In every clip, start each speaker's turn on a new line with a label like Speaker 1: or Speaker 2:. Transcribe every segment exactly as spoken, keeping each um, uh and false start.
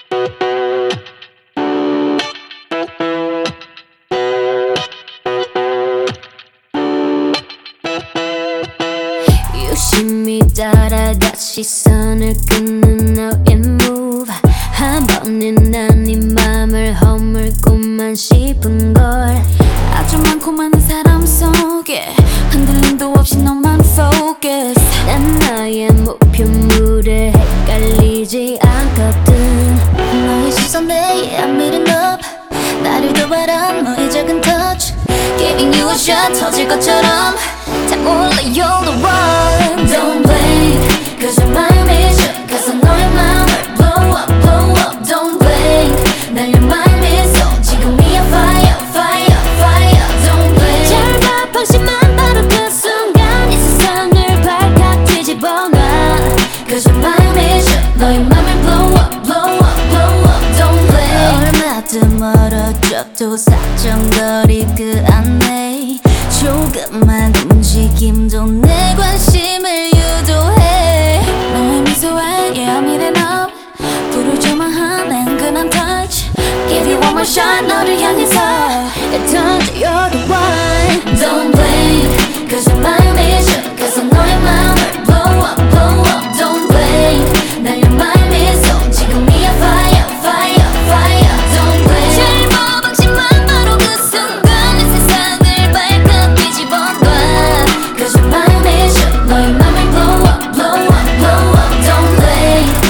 Speaker 1: 유심히 따라가 시선을 끄는 너의 move 한 번에 난 네 맘을 허물고만 싶은걸.
Speaker 2: 아주 많고 많은 사람 속에 흔들림도 없이 너만 focus.
Speaker 1: 난 나의 목표물에 헷갈리지 않거든.
Speaker 2: 너의 시선에 yeah, I'm meeting up. 나를 도바란 너의 작은 touch Giving you a shot 터질 것처럼 다 몰라 you're the one. Don't blink cause you're my mission. Cause I 너의 맘을 blow up blow up. Don't blink 날려 my missile 지금이야 fire fire fire. Don't blink
Speaker 1: 잘 봐 방심한 바로 그 순간 이 세상을 발칵 뒤집어놔.
Speaker 2: Cause you're my mission. 너의 맘을 blow up blow up blow up. Don't blink
Speaker 1: 얼마든 멀어져도 사정거리 그 안에 조금만 움직임도 내 관심을 유도해.
Speaker 2: 너의 미소에 yeah I'm eating up. 불을 조망한 앵근한 touch Give you one more shot 너를 향해서
Speaker 1: 던져 you're the one.
Speaker 2: Don't blink cause you're my mission. Cause I 너의 맘을 blow up blow up. Don't blink 날려 my missile 지금이야 fire fire fire. Don't blink
Speaker 1: 잘못 방심한 바로 그 순간 이 세상을 발칵 뒤집어놔.
Speaker 2: Cause you're my mission. 너의 맘을 blow up blow up blow up. Don't blink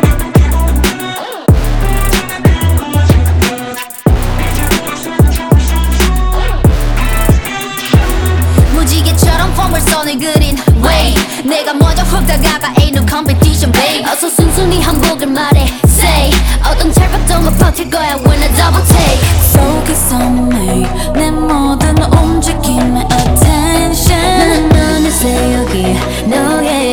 Speaker 1: 무지개처럼 폼을 선을 그린 way. 내가 먼저 훅 다가가 ain't no competition babe. 어서 순순히 한복을 말해 say. 어떤 찰봤던 거 버틸 거야 when I double take.
Speaker 2: Focus on me 내 모든 움직임에 attention.
Speaker 1: 나는 어느새 여기 너의